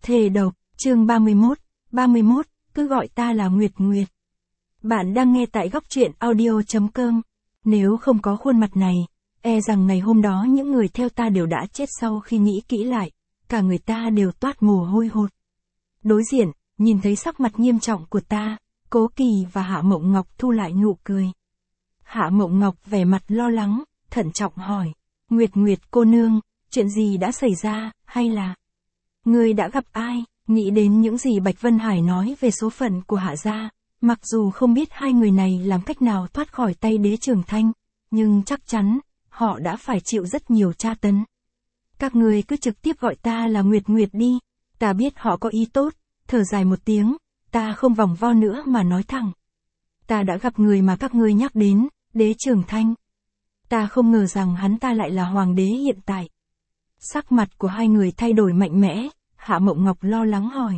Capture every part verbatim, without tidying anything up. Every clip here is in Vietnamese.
Thề độc, chương ba mươi mốt, ba mươi mốt, cứ gọi ta là Nguyệt Nguyệt. Bạn đang nghe tại góc truyện audio chấm com. Nếu không có khuôn mặt này, e rằng ngày hôm đó những người theo ta đều đã chết. Sau khi nghĩ kỹ lại, cả người ta đều toát mồ hôi hột. Đối diện, nhìn thấy sắc mặt nghiêm trọng của ta, Cố Kỳ và Hạ Mộng Ngọc thu lại nụ cười. Hạ Mộng Ngọc vẻ mặt lo lắng, thận trọng hỏi, Nguyệt Nguyệt cô nương, chuyện gì đã xảy ra, hay là ngươi đã gặp ai? Nghĩ đến những gì Bạch Vân Hải nói về số phận của Hạ gia, mặc dù không biết hai người này làm cách nào thoát khỏi tay Đế Trường Thanh, nhưng chắc chắn, họ đã phải chịu rất nhiều tra tấn. Các ngươi cứ trực tiếp gọi ta là Nguyệt Nguyệt đi, ta biết họ có ý tốt, thở dài một tiếng, ta không vòng vo nữa mà nói thẳng. Ta đã gặp người mà các ngươi nhắc đến, Đế Trường Thanh. Ta không ngờ rằng hắn ta lại là hoàng đế hiện tại. Sắc mặt của hai người thay đổi mạnh mẽ, Hạ Mộng Ngọc lo lắng hỏi.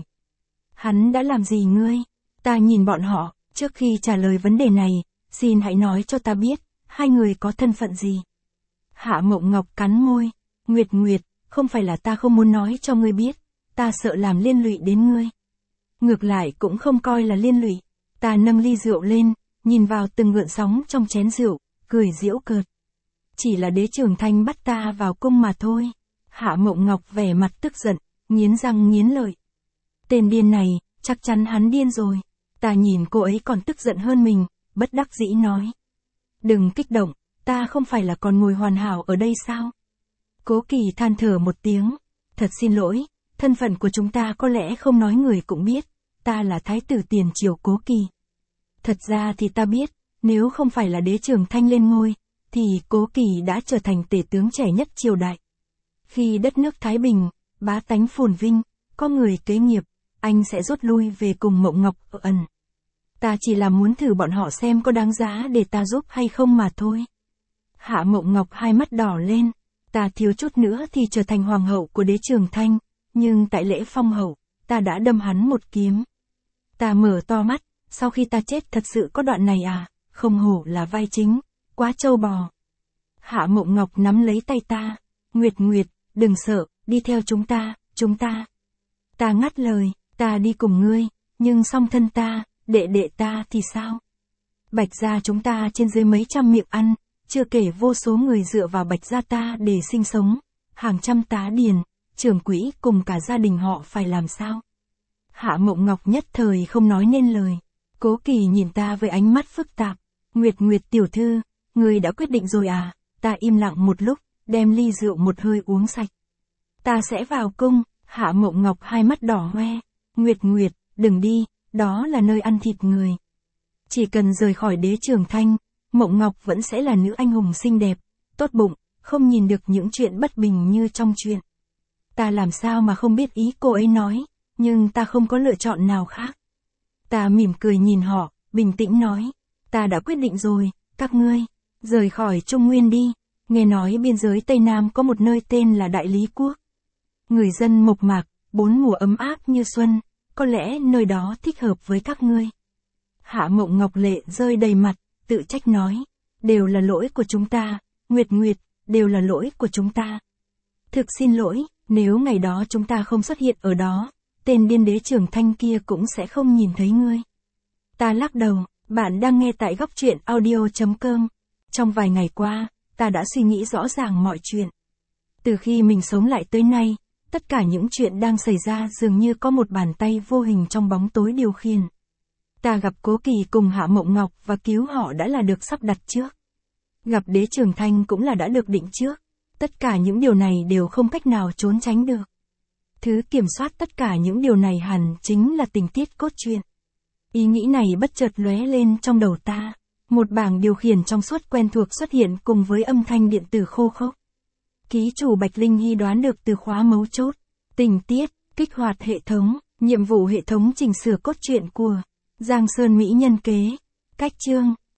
Hắn đã làm gì ngươi? Ta nhìn bọn họ, trước khi trả lời vấn đề này, xin hãy nói cho ta biết, hai người có thân phận gì? Hạ Mộng Ngọc cắn môi, Nguyệt Nguyệt, không phải là ta không muốn nói cho ngươi biết, ta sợ làm liên lụy đến ngươi. Ngược lại cũng không coi là liên lụy, ta nâng ly rượu lên, nhìn vào từng gợn sóng trong chén rượu, cười giễu cợt. Chỉ là Đế Trường Thanh bắt ta vào cung mà thôi. Hạ Mộng Ngọc vẻ mặt tức giận, nghiến răng nghiến lợi. Tên điên này, chắc chắn hắn điên rồi. Ta nhìn cô ấy còn tức giận hơn mình, bất đắc dĩ nói. Đừng kích động, ta không phải là còn ngồi hoàn hảo ở đây sao? Cố Kỳ than thở một tiếng. Thật xin lỗi, thân phận của chúng ta có lẽ không nói người cũng biết, ta là Thái tử tiền triều Cố Kỳ. Thật ra thì ta biết, nếu không phải là Đế Trường Thanh lên ngôi, thì Cố Kỳ đã trở thành tể tướng trẻ nhất triều đại. Khi đất nước Thái Bình, bá tánh phồn vinh, có người kế nghiệp, anh sẽ rút lui về cùng Mộng Ngọc ở ẩn. Ta chỉ là muốn thử bọn họ xem có đáng giá để ta giúp hay không mà thôi. Hạ Mộng Ngọc hai mắt đỏ lên, ta thiếu chút nữa thì trở thành hoàng hậu của Đế Trường Thanh, nhưng tại lễ phong hậu, ta đã đâm hắn một kiếm. Ta mở to mắt, sau khi ta chết thật sự có đoạn này à, không hổ là vai chính, quá trâu bò. Hạ Mộng Ngọc nắm lấy tay ta, Nguyệt Nguyệt, đừng sợ, đi theo chúng ta, chúng ta. Ta ngắt lời, ta đi cùng ngươi, nhưng song thân ta, đệ đệ ta thì sao? Bạch gia chúng ta trên dưới mấy trăm miệng ăn, chưa kể vô số người dựa vào Bạch gia ta để sinh sống, hàng trăm tá điền, trưởng quỹ cùng cả gia đình họ phải làm sao? Hạ Mộng Ngọc nhất thời không nói nên lời. Cố Kỳ nhìn ta với ánh mắt phức tạp. Nguyệt Nguyệt tiểu thư, ngươi đã quyết định rồi à? Ta im lặng một lúc, đem ly rượu một hơi uống sạch. Ta sẽ vào cung. Hạ Mộng Ngọc hai mắt đỏ hoe. Nguyệt Nguyệt, đừng đi, đó là nơi ăn thịt người. Chỉ cần rời khỏi Đế Trường Thanh, Mộng Ngọc vẫn sẽ là nữ anh hùng xinh đẹp, tốt bụng, không nhìn được những chuyện bất bình như trong chuyện. Ta làm sao mà không biết ý cô ấy nói, nhưng ta không có lựa chọn nào khác. Ta mỉm cười nhìn họ, bình tĩnh nói, ta đã quyết định rồi, các ngươi, rời khỏi Trung Nguyên đi. Nghe nói biên giới Tây Nam có một nơi tên là Đại Lý Quốc. Người dân mộc mạc, bốn mùa ấm áp như xuân, có lẽ nơi đó thích hợp với các ngươi. Hạ Mộng Ngọc lệ rơi đầy mặt, tự trách nói, đều là lỗi của chúng ta, Nguyệt Nguyệt, đều là lỗi của chúng ta. Thực xin lỗi, nếu ngày đó chúng ta không xuất hiện ở đó, tên điên Đế Trường Thanh kia cũng sẽ không nhìn thấy ngươi. Ta lắc đầu, bạn đang nghe tại góc truyện audio chấm com. Trong vài ngày qua, ta đã suy nghĩ rõ ràng mọi chuyện. Từ khi mình sống lại tới nay, tất cả những chuyện đang xảy ra dường như có một bàn tay vô hình trong bóng tối điều khiển. Ta gặp Cố Kỳ cùng Hạ Mộng Ngọc và cứu họ đã là được sắp đặt trước. Gặp Đế Trường Thanh cũng là đã được định trước. Tất cả những điều này đều không cách nào trốn tránh được. Thứ kiểm soát tất cả những điều này hẳn chính là tình tiết cốt truyện. Ý nghĩ này bất chợt lóe lên trong đầu ta. Một bảng điều khiển trong suốt quen thuộc xuất hiện cùng với âm thanh điện tử khô khốc. Ký chủ Bạch Linh Hy đoán được từ khóa mấu chốt. Tình tiết, kích hoạt hệ thống, nhiệm vụ hệ thống chỉnh sửa cốt truyện của Giang Sơn Mỹ Nhân Kế. Cách chương.